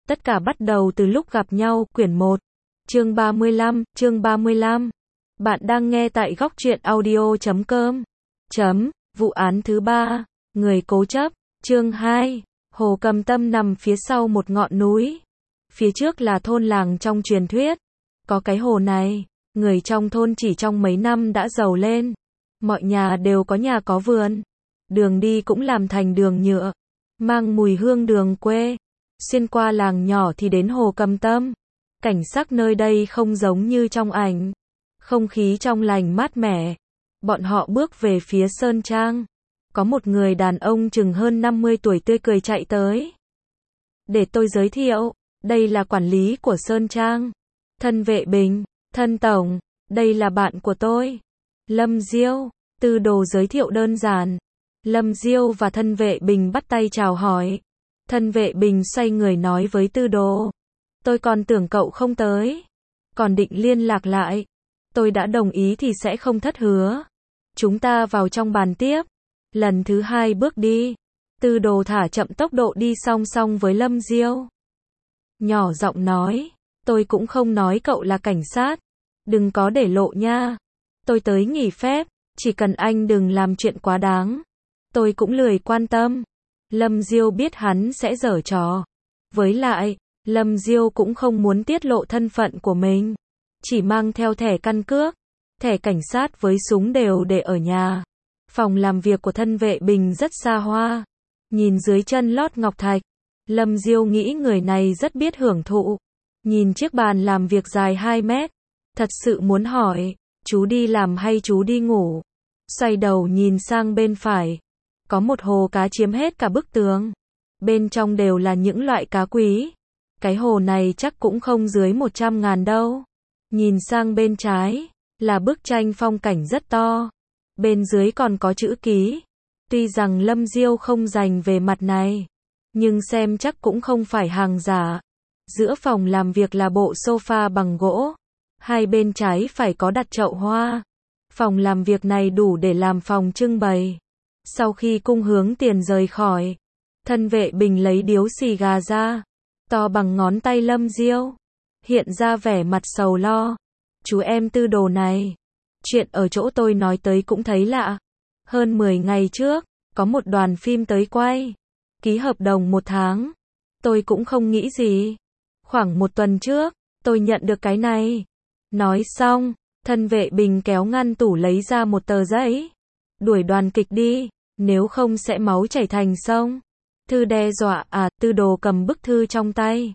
Tất cả bắt đầu từ lúc gặp nhau, quyển 1, chương 35. Bạn đang nghe tại góc truyện audio.com. Vụ án thứ 3, người cố chấp, chương 2. Hồ Cầm Tâm nằm phía sau một ngọn núi. Phía trước là thôn làng trong truyền thuyết. Có cái hồ này, người trong thôn chỉ trong mấy năm đã giàu lên. Mọi nhà đều có nhà có vườn. Đường đi cũng làm thành đường nhựa, mang mùi hương đường quê. Xuyên qua làng nhỏ thì đến Hồ Cầm Tâm. Cảnh sắc nơi đây không giống như trong ảnh. Không khí trong lành mát mẻ. Bọn họ bước về phía Sơn Trang. Có một người đàn ông chừng hơn 50 tuổi tươi cười chạy tới. Để tôi giới thiệu, đây là quản lý của Sơn Trang. Thân Vệ Bình, thân tổng, đây là bạn của tôi. Lâm Diêu, Tư Đồ giới thiệu đơn giản. Lâm Diêu và Thân Vệ Bình bắt tay chào hỏi. Thân Vệ Bình xoay người nói với Tư Đồ. Tôi còn tưởng cậu không tới. Còn định liên lạc lại. Tôi đã đồng ý thì sẽ không thất hứa. Chúng ta vào trong bàn tiếp. Lần thứ 2 bước đi. Tư Đồ thả chậm tốc độ đi song song với Lâm Diêu. Nhỏ giọng nói. Tôi cũng không nói cậu là cảnh sát. Đừng có để lộ nha. Tôi tới nghỉ phép. Chỉ cần anh đừng làm chuyện quá đáng. Tôi cũng lười quan tâm. Lâm Diêu biết hắn sẽ giở trò. Với lại, Lâm Diêu cũng không muốn tiết lộ thân phận của mình. Chỉ mang theo thẻ căn cước. Thẻ cảnh sát với súng đều để ở nhà. Phòng làm việc của Thân Vệ Bình rất xa hoa. Nhìn dưới chân lót ngọc thạch. Lâm Diêu nghĩ người này rất biết hưởng thụ. Nhìn chiếc bàn làm việc dài 2 mét. Thật sự muốn hỏi, chú đi làm hay chú đi ngủ? Xoay đầu nhìn sang bên phải. Có một hồ cá chiếm hết cả bức tường. Bên trong đều là những loại cá quý. Cái hồ này chắc cũng không dưới 100.000 đâu. Nhìn sang bên trái, là bức tranh phong cảnh rất to. Bên dưới còn có chữ ký. Tuy rằng Lâm Diêu không rành về mặt này, nhưng xem chắc cũng không phải hàng giả. Giữa phòng làm việc là bộ sofa bằng gỗ. Hai bên trái phải có đặt chậu hoa. Phòng làm việc này đủ để làm phòng trưng bày. Sau khi cung hướng tiền rời khỏi, Thân Vệ Bình lấy điếu xì gà ra, to bằng ngón tay Lâm Diêu, hiện ra vẻ mặt sầu lo. Chú em Tư Đồ này, chuyện ở chỗ tôi nói tới cũng thấy lạ. Hơn 10 ngày trước, có một đoàn phim tới quay, ký hợp đồng 1 tháng. Tôi cũng không nghĩ gì. Khoảng 1 tuần trước, tôi nhận được cái này. Nói xong, Thân Vệ Bình kéo ngăn tủ lấy ra một tờ giấy. Đuổi đoàn kịch đi, nếu không sẽ máu chảy thành sông. Thư đe dọa à? Tư Đồ cầm bức thư trong tay.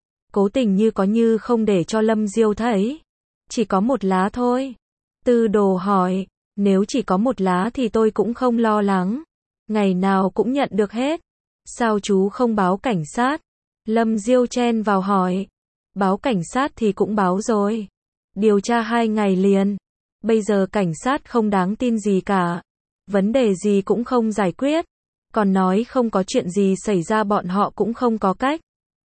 Cố tình như có như không để cho Lâm Diêu thấy. Chỉ có 1 lá thôi. Tư Đồ hỏi, nếu chỉ có 1 lá thì tôi cũng không lo lắng. Ngày nào cũng nhận được hết. Sao chú không báo cảnh sát? Lâm Diêu chen vào hỏi. Báo cảnh sát thì cũng báo rồi. Điều tra 2 ngày liền. Bây giờ cảnh sát không đáng tin gì cả. Vấn đề gì cũng không giải quyết. Còn nói không có chuyện gì xảy ra bọn họ cũng không có cách.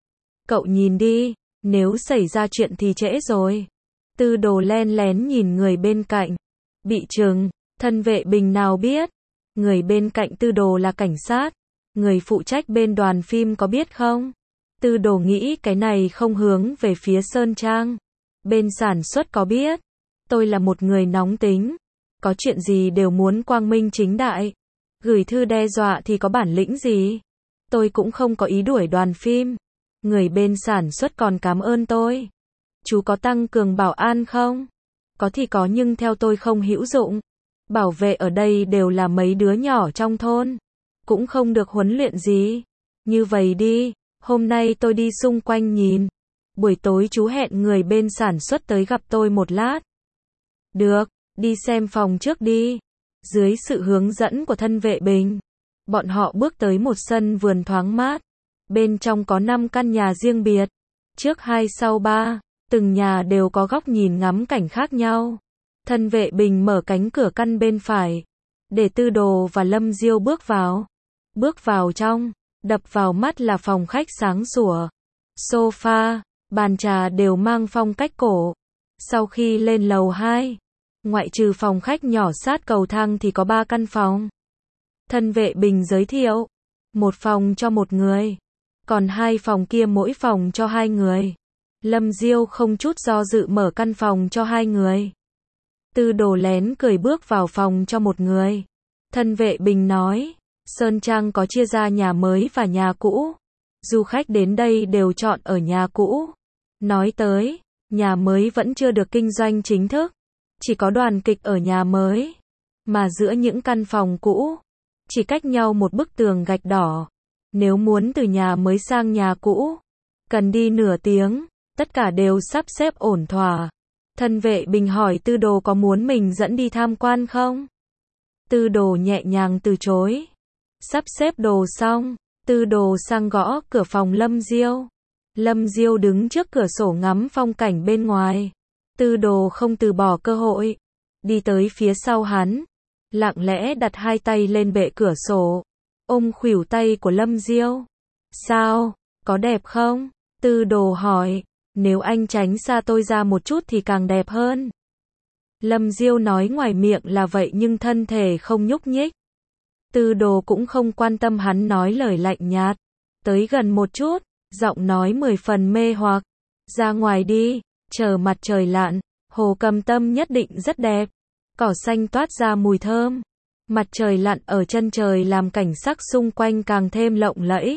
Cậu nhìn đi, nếu xảy ra chuyện thì trễ rồi. Tư Đồ len lén nhìn người bên cạnh. Bị trừng, Thân Vệ Bình nào biết. Người bên cạnh Tư Đồ là cảnh sát. Người phụ trách bên đoàn phim có biết không? Tư Đồ nghĩ cái này không hướng về phía Sơn Trang. Bên sản xuất có biết. Tôi là một người nóng tính. Có chuyện gì đều muốn quang minh chính đại. Gửi thư đe dọa thì có bản lĩnh gì? Tôi cũng không có ý đuổi đoàn phim. Người bên sản xuất còn cảm ơn tôi. Chú có tăng cường bảo an không? Có thì có nhưng theo tôi không hữu dụng. Bảo vệ ở đây đều là mấy đứa nhỏ trong thôn. Cũng không được huấn luyện gì. Như vậy đi, hôm nay tôi đi xung quanh nhìn. Buổi tối chú hẹn người bên sản xuất tới gặp tôi 1 lát. Được, đi xem phòng trước đi. Dưới sự hướng dẫn của Thân Vệ Bình, bọn họ bước tới một sân vườn thoáng mát. Bên trong có 5 căn nhà riêng biệt. Trước 2 sau 3, từng nhà đều có góc nhìn ngắm cảnh khác nhau. Thân Vệ Bình mở cánh cửa căn bên phải, để Tư Đồ và Lâm Diêu bước vào. Bước vào trong, đập vào mắt là phòng khách sáng sủa. Sofa, bàn trà đều mang phong cách cổ. Sau khi lên lầu 2, ngoại trừ phòng khách nhỏ sát cầu thang thì có 3 căn phòng. Thân Vệ Bình giới thiệu, 1 phòng cho 1 người, Còn 2 phòng kia mỗi phòng cho 2 người. Lâm Diêu không chút do dự mở căn phòng cho 2 người. Tư Đồ lén cười bước vào phòng cho một người. Thân vệ Bình nói, Sơn Trang có chia ra nhà mới và nhà cũ. Du khách đến đây đều chọn ở nhà cũ. Nói tới, nhà mới vẫn chưa được kinh doanh chính thức. Chỉ có đoàn kịch ở nhà mới. Mà giữa những căn phòng cũ, chỉ cách nhau một bức tường gạch đỏ. Nếu muốn từ nhà mới sang nhà cũ, cần đi nửa tiếng, tất cả đều sắp xếp ổn thỏa. Thân vệ Bình hỏi Tư Đồ có muốn mình dẫn đi tham quan không? Tư Đồ nhẹ nhàng từ chối. Sắp xếp đồ xong, Tư Đồ sang gõ cửa phòng Lâm Diêu. Lâm Diêu đứng trước cửa sổ ngắm phong cảnh bên ngoài. Tư Đồ không từ bỏ cơ hội, đi tới phía sau hắn, lặng lẽ đặt 2 tay lên bệ cửa sổ, ôm khuỷu tay của Lâm Diêu. Sao, có đẹp không? Tư Đồ hỏi, nếu anh tránh xa tôi ra một chút thì càng đẹp hơn. Lâm Diêu nói ngoài miệng là vậy nhưng thân thể không nhúc nhích. Tư Đồ cũng không quan tâm hắn nói lời lạnh nhạt. Tới gần một chút, giọng nói 10 phần mê hoặc. Ra ngoài đi, chờ mặt trời lặn, Hồ Cầm Tâm nhất định rất đẹp. Cỏ xanh toát ra mùi thơm. Mặt trời lặn ở chân trời làm cảnh sắc xung quanh càng thêm lộng lẫy.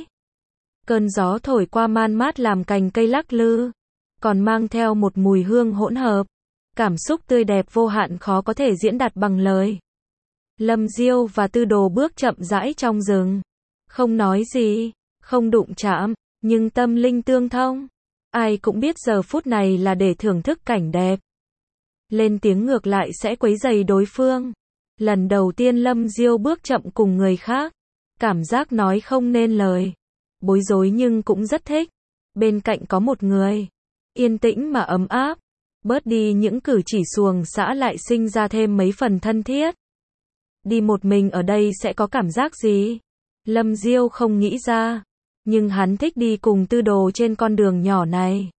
Cơn gió thổi qua man mát làm cành cây lắc lư, còn mang theo một mùi hương hỗn hợp. Cảm xúc tươi đẹp vô hạn khó có thể diễn đạt bằng lời. Lâm Diêu và Tư Đồ bước chậm rãi trong rừng. Không nói gì, không đụng chạm, nhưng tâm linh tương thông. Ai cũng biết giờ phút này là để thưởng thức cảnh đẹp. Lên tiếng ngược lại sẽ quấy rầy đối phương. Lần đầu tiên Lâm Diêu bước chậm cùng người khác. Cảm giác nói không nên lời. Bối rối nhưng cũng rất thích. Bên cạnh có một người. Yên tĩnh mà ấm áp. Bớt đi những cử chỉ xuồng xã lại sinh ra thêm mấy phần thân thiết. Đi một mình ở đây sẽ có cảm giác gì? Lâm Diêu không nghĩ ra. Nhưng hắn thích đi cùng Tư Đồ trên con đường nhỏ này.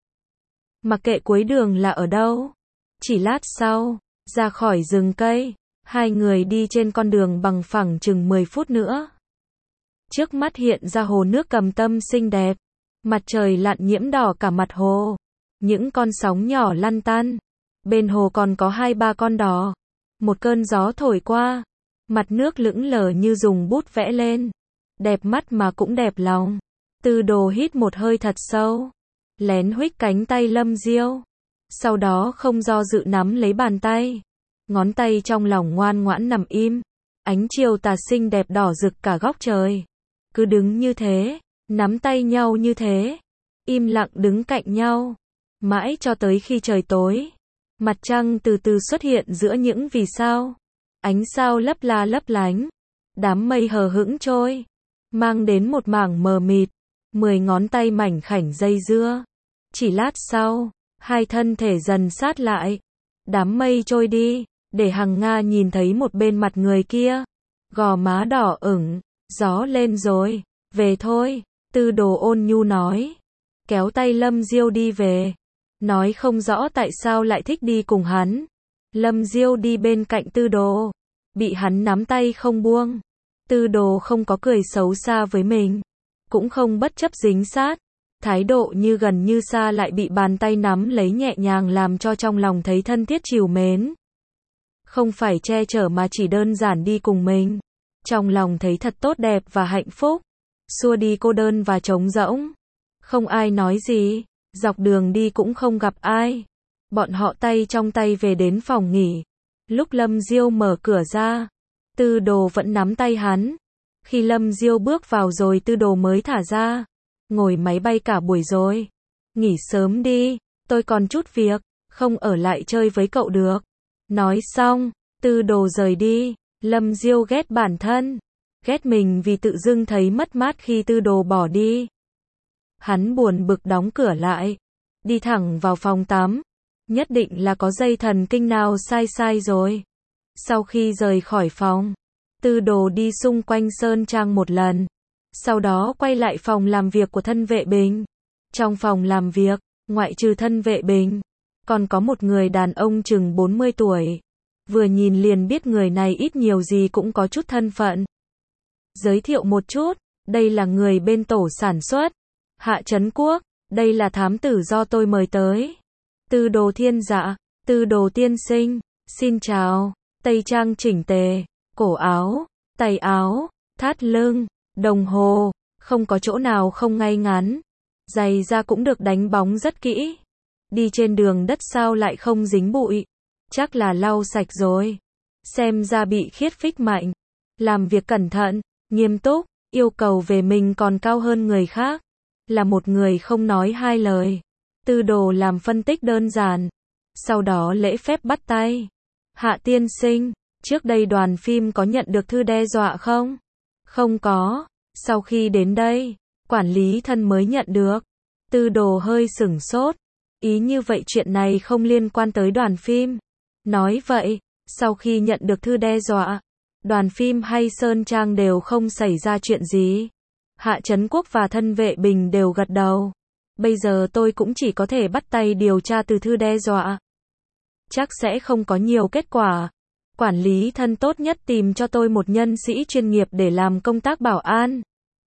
Mặc kệ cuối đường là ở đâu. Chỉ lát sau, ra khỏi rừng cây, 2 người đi trên con đường bằng phẳng chừng 10 phút nữa. Trước mắt hiện ra hồ nước Cầm Tâm xinh đẹp. Mặt trời lặn nhiễm đỏ cả mặt hồ. Những con sóng nhỏ lăn tăn. Bên hồ còn có 2-3 con đò. Một cơn gió thổi qua. Mặt nước lững lờ như dùng bút vẽ lên. Đẹp mắt mà cũng đẹp lòng. Tư Đồ hít một hơi thật sâu. Lén huých cánh tay Lâm Diêu. Sau đó không do dự nắm lấy bàn tay. Ngón tay trong lòng ngoan ngoãn nằm im. Ánh chiều tà xinh đẹp đỏ rực cả góc trời. Cứ đứng như thế, nắm tay nhau như thế. Im lặng đứng cạnh nhau. Mãi cho tới khi trời tối. Mặt trăng từ từ xuất hiện giữa những vì sao. Ánh sao lấp la lấp lánh. Đám mây hờ hững trôi. Mang đến một mảng mờ mịt. 10 ngón tay mảnh khảnh dây dưa. Chỉ lát sau, 2 thân thể dần sát lại. Đám mây trôi đi, để Hằng Nga nhìn thấy một bên mặt người kia. Gò má đỏ ửng, gió lên rồi, về thôi, Tư Đồ ôn nhu nói. Kéo tay Lâm Diêu đi về. Nói không rõ tại sao lại thích đi cùng hắn. Lâm Diêu đi bên cạnh Tư Đồ. Bị hắn nắm tay không buông. Tư Đồ không có cười xấu xa với mình. Cũng không bất chấp dính sát. Thái độ như gần như xa lại bị bàn tay nắm lấy nhẹ nhàng làm cho trong lòng thấy thân thiết trìu mến. Không phải che chở mà chỉ đơn giản đi cùng mình. Trong lòng thấy thật tốt đẹp và hạnh phúc. Xua đi cô đơn và trống rỗng. Không ai nói gì. Dọc đường đi cũng không gặp ai. Bọn họ tay trong tay về đến phòng nghỉ. Lúc Lâm Diêu mở cửa ra, Tư Đồ vẫn nắm tay hắn. Khi Lâm Diêu bước vào rồi Tư Đồ mới thả ra. Ngồi máy bay cả buổi rồi. Nghỉ sớm đi, tôi còn chút việc, không ở lại chơi với cậu được. Nói xong, Tư Đồ rời đi. Lâm Diêu ghét bản thân. Ghét mình vì tự dưng thấy mất mát khi Tư Đồ bỏ đi. Hắn buồn bực đóng cửa lại. Đi thẳng vào phòng tắm. Nhất định là có dây thần kinh nào sai rồi. Sau khi rời khỏi phòng, Tư Đồ đi xung quanh Sơn Trang một lần. Sau đó quay lại phòng làm việc của thân vệ Bình. Trong phòng làm việc, ngoại trừ thân vệ Bình, còn có một người đàn ông chừng 40 tuổi. Vừa nhìn liền biết người này ít nhiều gì cũng có chút thân phận. Giới thiệu một chút, đây là người bên tổ sản xuất. Hạ Trấn Quốc, đây là thám tử do tôi mời tới. Tư Đồ Thiên Dạ, Tư Đồ tiên sinh, xin chào. Tây trang chỉnh tề, cổ áo, tay áo, thắt lưng, đồng hồ, không có chỗ nào không ngay ngắn. Giày da cũng được đánh bóng rất kỹ. Đi trên đường đất sao lại không dính bụi? Chắc là lau sạch rồi. Xem ra bị khiết phích mạnh. Làm việc cẩn thận, nghiêm túc, yêu cầu về mình còn cao hơn người khác. Là một người không nói hai lời. Tư Đồ làm phân tích đơn giản. Sau đó lễ phép bắt tay. Hạ tiên sinh, trước đây đoàn phim có nhận được thư đe dọa không? Không có. Sau khi đến đây, quản lý thân mới nhận được. Tư Đồ hơi sửng sốt. Ý như vậy chuyện này không liên quan tới đoàn phim. Nói vậy, sau khi nhận được thư đe dọa, đoàn phim hay Sơn Trang đều không xảy ra chuyện gì. Hạ Trấn Quốc và Thân Vệ Bình đều gật đầu. Bây giờ tôi cũng chỉ có thể bắt tay điều tra từ thư đe dọa. Chắc sẽ không có nhiều kết quả. Quản lý Thân tốt nhất tìm cho tôi một nhân sĩ chuyên nghiệp để làm công tác bảo an.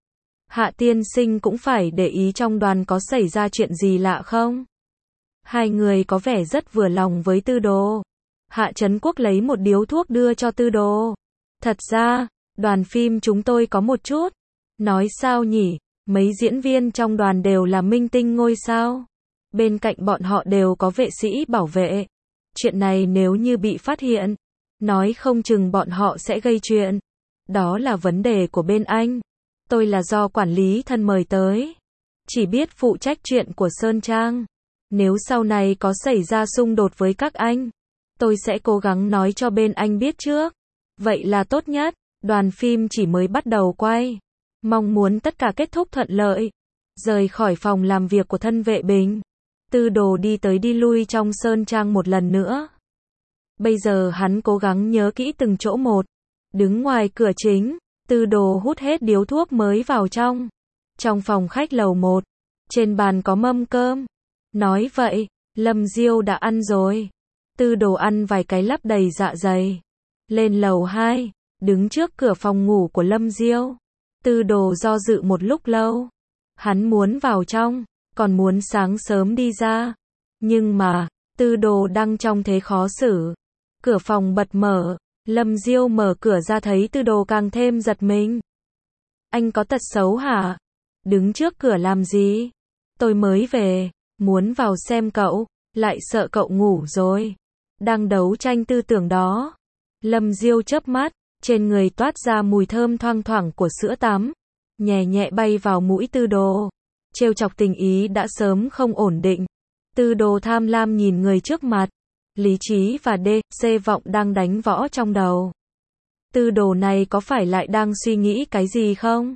Hạ tiên sinh cũng phải để ý trong đoàn có xảy ra chuyện gì lạ không? Hai người có vẻ rất vừa lòng với Tư Đồ. Hạ Trấn Quốc lấy một điếu thuốc đưa cho Tư Đồ. Thật ra, đoàn phim chúng tôi có một chút. Nói sao nhỉ, mấy diễn viên trong đoàn đều là minh tinh ngôi sao. Bên cạnh bọn họ đều có vệ sĩ bảo vệ. Chuyện này nếu như bị phát hiện, nói không chừng bọn họ sẽ gây chuyện. Đó là vấn đề của bên anh. Tôi là do quản lý Thân mời tới. Chỉ biết phụ trách chuyện của Sơn Trang. Nếu sau này có xảy ra xung đột với các anh, tôi sẽ cố gắng nói cho bên anh biết trước. Vậy là tốt nhất. Đoàn phim chỉ mới bắt đầu quay. Mong muốn tất cả kết thúc thuận lợi. Rời khỏi phòng làm việc của Thân Vệ Bình, Tư Đồ đi tới đi lui trong Sơn Trang một lần nữa. Bây giờ hắn cố gắng nhớ kỹ từng chỗ một. Đứng ngoài cửa chính, Tư Đồ hút hết điếu thuốc mới vào trong. Trong phòng khách lầu 1, trên bàn có mâm cơm. Nói vậy, Lâm Diêu đã ăn rồi. Tư Đồ ăn vài cái lấp đầy dạ dày. Lên lầu 2, đứng trước cửa phòng ngủ của Lâm Diêu. Tư Đồ do dự một lúc lâu. Hắn muốn vào trong, còn muốn sáng sớm đi ra. Nhưng mà, Tư Đồ đang trong thế khó xử. Cửa phòng bật mở, Lâm Diêu mở cửa ra thấy Tư Đồ càng thêm giật mình. Anh có tật xấu hả? Đứng trước cửa làm gì? Tôi mới về, muốn vào xem cậu, lại sợ cậu ngủ rồi. Đang đấu tranh tư tưởng đó. Lâm Diêu chớp mắt, trên người toát ra mùi thơm thoang thoảng của sữa tắm. Nhẹ nhẹ bay vào mũi Tư Đồ. Trêu chọc tình ý đã sớm không ổn định. Tư Đồ tham lam nhìn người trước mặt. Lý trí và D.C. vọng đang đánh võ trong đầu. Tư Đồ này có phải lại đang suy nghĩ cái gì không?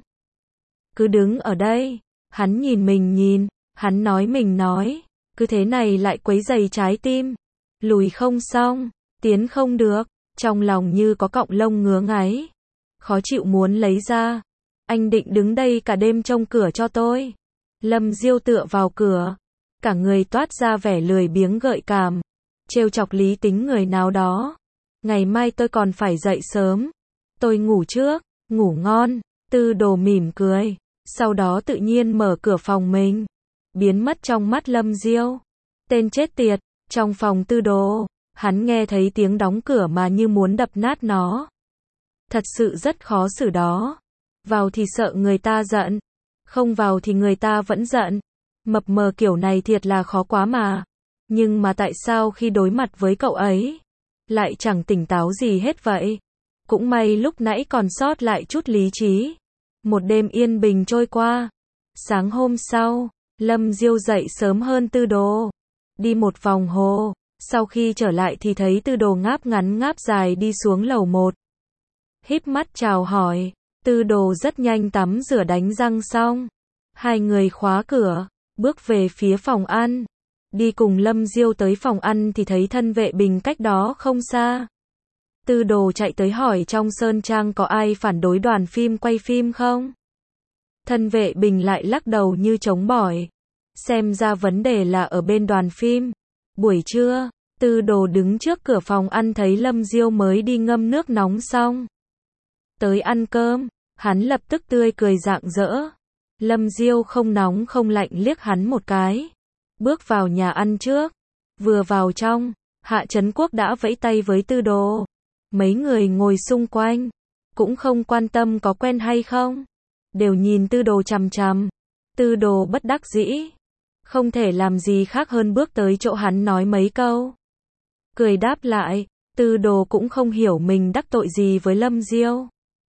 Cứ đứng ở đây. Hắn nhìn mình nhìn. Hắn nói mình nói. Cứ thế này lại quấy rầy trái tim. Lùi không xong. Tiến không được. Trong lòng như có cọng lông ngứa ngáy. Khó chịu muốn lấy ra. Anh định đứng đây cả đêm trông cửa cho tôi. Lâm Diêu tựa vào cửa. Cả người toát ra vẻ lười biếng gợi cảm. Trêu chọc lý tính người nào đó. Ngày mai tôi còn phải dậy sớm. Tôi ngủ trước. Ngủ ngon. Tư Đồ mỉm cười. Sau đó tự nhiên mở cửa phòng mình. Biến mất trong mắt Lâm Diêu. Tên chết tiệt. Trong phòng Tư Đồ, hắn nghe thấy tiếng đóng cửa mà như muốn đập nát nó. Thật sự rất khó xử đó. Vào thì sợ người ta giận. Không vào thì người ta vẫn giận. Mập mờ kiểu này thiệt là khó quá mà. Nhưng mà tại sao khi đối mặt với cậu ấy, lại chẳng tỉnh táo gì hết vậy? Cũng may lúc nãy còn sót lại chút lý trí. Một đêm yên bình trôi qua. Sáng hôm sau, Lâm Diêu dậy sớm hơn Tư Đồ. Đi một vòng hồ. Sau khi trở lại thì thấy Tư Đồ ngáp ngắn ngáp dài đi xuống lầu 1. Híp mắt chào hỏi. Tư Đồ rất nhanh tắm rửa đánh răng xong. Hai người khóa cửa, bước về phía phòng ăn. Đi cùng Lâm Diêu tới phòng ăn thì thấy Thân Vệ Bình cách đó không xa. Tư Đồ chạy tới hỏi trong Sơn Trang có ai phản đối đoàn phim quay phim không? Thân Vệ Bình lại lắc đầu như chống bỏi. Xem ra vấn đề là ở bên đoàn phim. Buổi trưa, Tư Đồ đứng trước cửa phòng ăn thấy Lâm Diêu mới đi ngâm nước nóng xong. Tới ăn cơm, hắn lập tức tươi cười rạng rỡ. Lâm Diêu không nóng không lạnh liếc hắn một cái. Bước vào nhà ăn trước. Vừa vào trong, Hạ Trấn Quốc đã vẫy tay với Tư Đồ. Mấy người ngồi xung quanh, cũng không quan tâm có quen hay không. Đều nhìn Tư Đồ chằm chằm. Tư Đồ bất đắc dĩ. Không thể làm gì khác hơn bước tới chỗ hắn nói mấy câu. Cười đáp lại, Tư Đồ cũng không hiểu mình đắc tội gì với Lâm Diêu.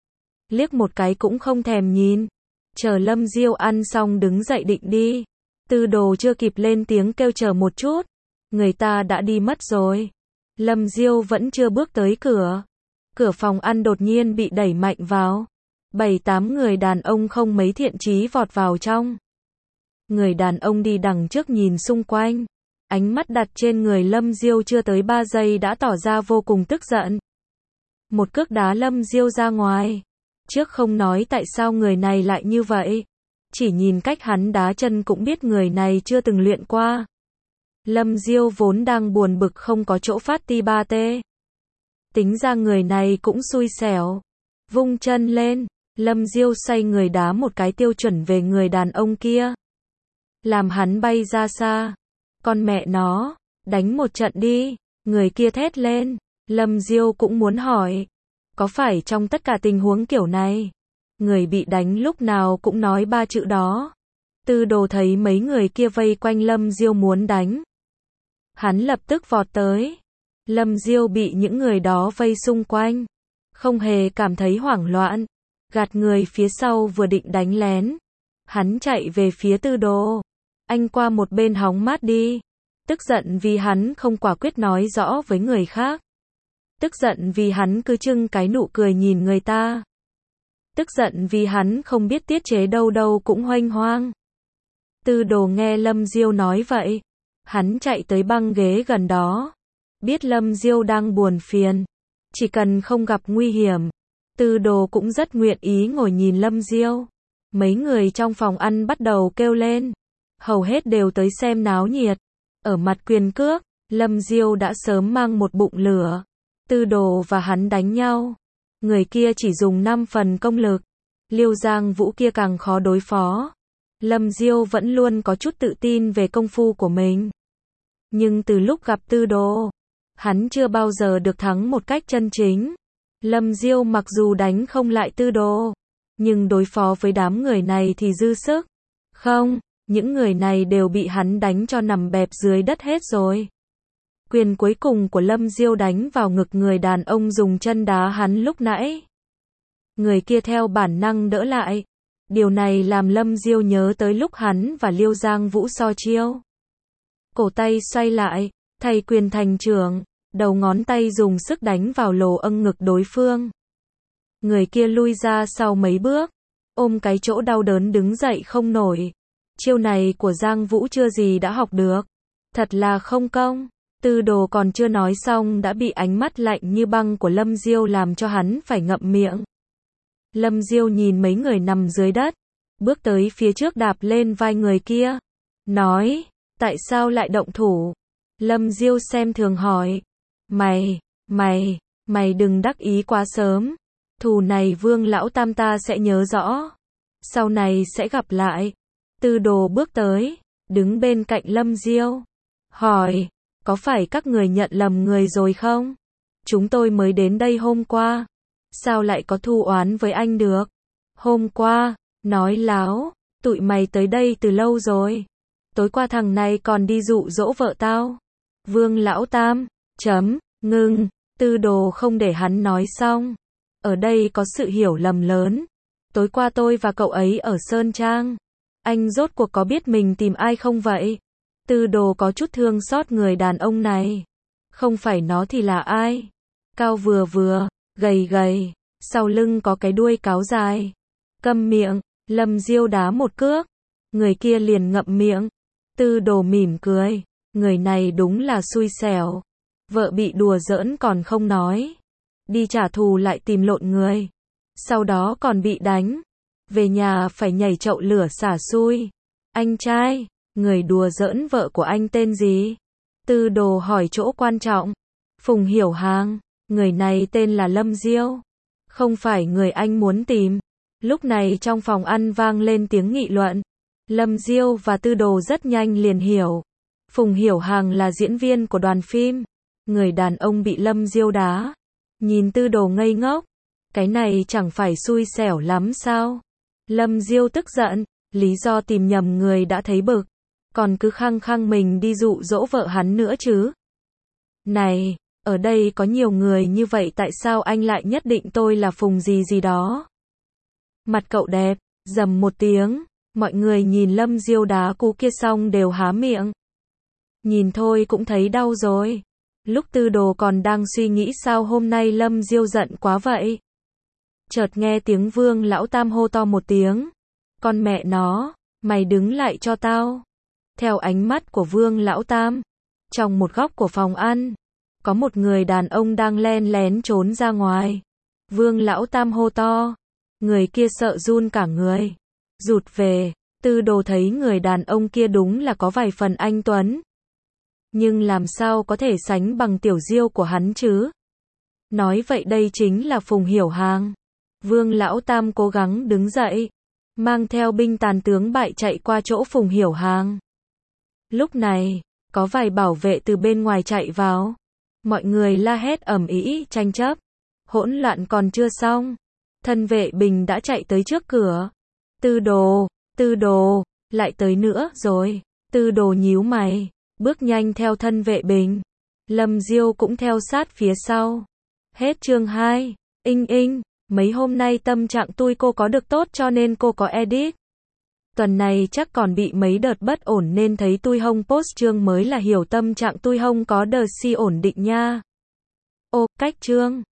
Liếc một cái cũng không thèm nhìn. Chờ Lâm Diêu ăn xong đứng dậy định đi. Tư Đồ chưa kịp lên tiếng kêu chờ một chút. Người ta đã đi mất rồi. Lâm Diêu vẫn chưa bước tới cửa. Cửa phòng ăn đột nhiên bị đẩy mạnh vào. 7-8 người đàn ông không mấy thiện chí vọt vào trong. Người đàn ông đi đằng trước nhìn xung quanh. Ánh mắt đặt trên người Lâm Diêu chưa tới 3 giây đã tỏ ra vô cùng tức giận. Một cước đá Lâm Diêu ra ngoài. Trước không nói tại sao người này lại như vậy. Chỉ nhìn cách hắn đá chân cũng biết người này chưa từng luyện qua. Lâm Diêu vốn đang buồn bực không có chỗ phát ti ba tê. Tính ra người này cũng xui xẻo. Vung chân lên, Lâm Diêu xoay người đá một cái tiêu chuẩn về người đàn ông kia. Làm hắn bay ra xa. Con mẹ nó, đánh một trận đi. Người kia thét lên. Lâm Diêu cũng muốn hỏi. Có phải trong tất cả tình huống kiểu này, người bị đánh lúc nào cũng nói 3 chữ đó? Tư Đồ thấy mấy người kia vây quanh Lâm Diêu muốn đánh. Hắn lập tức vọt tới. Lâm Diêu bị những người đó vây xung quanh. Không hề cảm thấy hoảng loạn. Gạt người phía sau vừa định đánh lén. Hắn chạy về phía Tư Đồ. Anh qua một bên hóng mát đi. Tức giận vì hắn không quả quyết nói rõ với người khác. Tức giận vì hắn cứ trưng cái nụ cười nhìn người ta. Tức giận vì hắn không biết tiết chế đâu đâu cũng huênh hoang. Tư Đồ nghe Lâm Diêu nói vậy. Hắn chạy tới băng ghế gần đó. Biết Lâm Diêu đang buồn phiền. Chỉ cần không gặp nguy hiểm. Tư Đồ cũng rất nguyện ý ngồi nhìn Lâm Diêu. Mấy người trong phòng ăn bắt đầu kêu lên. Hầu hết đều tới xem náo nhiệt. Ở mặt quyền cước, Lâm Diêu đã sớm mang một bụng lửa. Tư Đồ và hắn đánh nhau. Người kia chỉ dùng 5 phần công lực. Liêu Giang Vũ kia càng khó đối phó. Lâm Diêu vẫn luôn có chút tự tin về công phu của mình. Nhưng từ lúc gặp Tư Đồ, hắn chưa bao giờ được thắng một cách chân chính. Lâm Diêu mặc dù đánh không lại Tư Đồ, nhưng đối phó với đám người này thì dư sức. Không, những người này đều bị hắn đánh cho nằm bẹp dưới đất hết rồi. Quyền cuối cùng của Lâm Diêu đánh vào ngực người đàn ông dùng chân đá hắn lúc nãy. Người kia theo bản năng đỡ lại. Điều này làm Lâm Diêu nhớ tới lúc hắn và Liêu Giang Vũ so chiêu. Cổ tay xoay lại, thay quyền thành trưởng, đầu ngón tay dùng sức đánh vào lỗ âng ngực đối phương. Người kia lui ra sau mấy bước, ôm cái chỗ đau đớn đứng dậy không nổi. Chiêu này của Giang Vũ chưa gì đã học được. Thật là không công. Tư Đồ còn chưa nói xong đã bị ánh mắt lạnh như băng của Lâm Diêu làm cho hắn phải ngậm miệng. Lâm Diêu nhìn mấy người nằm dưới đất, bước tới phía trước đạp lên vai người kia. Nói, tại sao lại động thủ? Lâm Diêu xem thường hỏi. Mày đừng đắc ý quá sớm. Thù này Vương lão tam ta sẽ nhớ rõ. Sau này sẽ gặp lại. Tư Đồ bước tới, đứng bên cạnh Lâm Diêu. Hỏi, có phải các người nhận lầm người rồi không? Chúng tôi mới đến đây hôm qua. Sao lại có thù oán với anh được? Hôm qua, nói láo, tụi mày tới đây từ lâu rồi. Tối qua thằng này còn đi dụ dỗ vợ tao. Vương lão tam, ngưng, Tư Đồ không để hắn nói xong. Ở đây có sự hiểu lầm lớn. Tối qua tôi và cậu ấy ở Sơn Trang. Anh rốt cuộc có biết mình tìm ai không vậy? Tư Đồ có chút thương xót người đàn ông này. Không phải nó thì là ai? Cao vừa vừa, gầy, sau lưng có cái đuôi cáo dài. Câm miệng, Lâm Diêu đá một cước. Người kia liền ngậm miệng. Tư Đồ mỉm cười. Người này đúng là xui xẻo. Vợ bị đùa giỡn còn không nói. Đi trả thù lại tìm lộn người. Sau đó còn bị đánh. Về nhà phải nhảy chậu lửa xả xui. Anh trai, người đùa giỡn vợ của anh tên gì? Tư Đồ hỏi chỗ quan trọng. Phùng Hiểu Hàng. Người này tên là Lâm Diêu. Không phải người anh muốn tìm. Lúc này trong phòng ăn vang lên tiếng nghị luận. Lâm Diêu và Tư Đồ rất nhanh liền hiểu. Phùng Hiểu Hàng là diễn viên của đoàn phim. Người đàn ông bị Lâm Diêu đá. Nhìn Tư Đồ ngây ngốc. Cái này chẳng phải xui xẻo lắm sao? Lâm Diêu tức giận. Lý do tìm nhầm người đã thấy bực. Còn cứ khăng khăng mình đi dụ dỗ vợ hắn nữa chứ. Này, ở đây có nhiều người như vậy tại sao anh lại nhất định tôi là Phùng gì gì đó? Mặt cậu đẹp, rầm một tiếng. Mọi người nhìn Lâm Diêu đá cú kia xong đều há miệng. Nhìn thôi cũng thấy đau rồi. Lúc Tư Đồ còn đang suy nghĩ sao hôm nay Lâm Diêu giận quá vậy. Chợt nghe tiếng Vương Lão Tam hô to một tiếng. Con mẹ nó, mày đứng lại cho tao. Theo ánh mắt của Vương Lão Tam, trong một góc của phòng ăn, có một người đàn ông đang len lén trốn ra ngoài. Vương Lão Tam hô to. Người kia sợ run cả người. Rụt về, Tư Đồ thấy người đàn ông kia đúng là có vài phần anh tuấn. Nhưng làm sao có thể sánh bằng tiểu Diêu của hắn chứ? Nói vậy đây chính là Phùng Hiểu Hàng. Vương Lão Tam cố gắng đứng dậy, mang theo binh tàn tướng bại chạy qua chỗ Phùng Hiểu Hàng. Lúc này, có vài bảo vệ từ bên ngoài chạy vào. Mọi người la hét ầm ĩ tranh chấp. Hỗn loạn còn chưa xong. Thân vệ Bình đã chạy tới trước cửa. Tư Đồ, lại tới nữa rồi. Tư Đồ nhíu mày, bước nhanh theo thân vệ Bình. Lâm Diêu cũng theo sát phía sau. Hết chương 2. Mấy hôm nay tâm trạng tôi cô có được tốt cho nên cô có edit. Tuần này chắc còn bị mấy đợt bất ổn nên thấy tôi không post chương mới là hiểu tâm trạng tôi không có đợt si ổn định nha. Ô, cách chương.